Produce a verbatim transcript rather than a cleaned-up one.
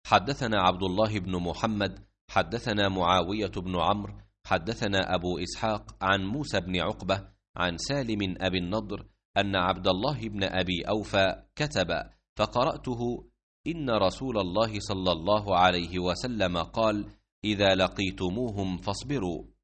حدثنا عبد الله بن محمد حدثنا معاوية بن عمرو حدثنا أبو إسحاق عن موسى بن عقبة عن سالم أبي النضر أن عبد الله بن أبي أوفى كتب فقرأته إن رسول الله صلى الله عليه وسلم قال: إذا لقيتموهم فاصبروا.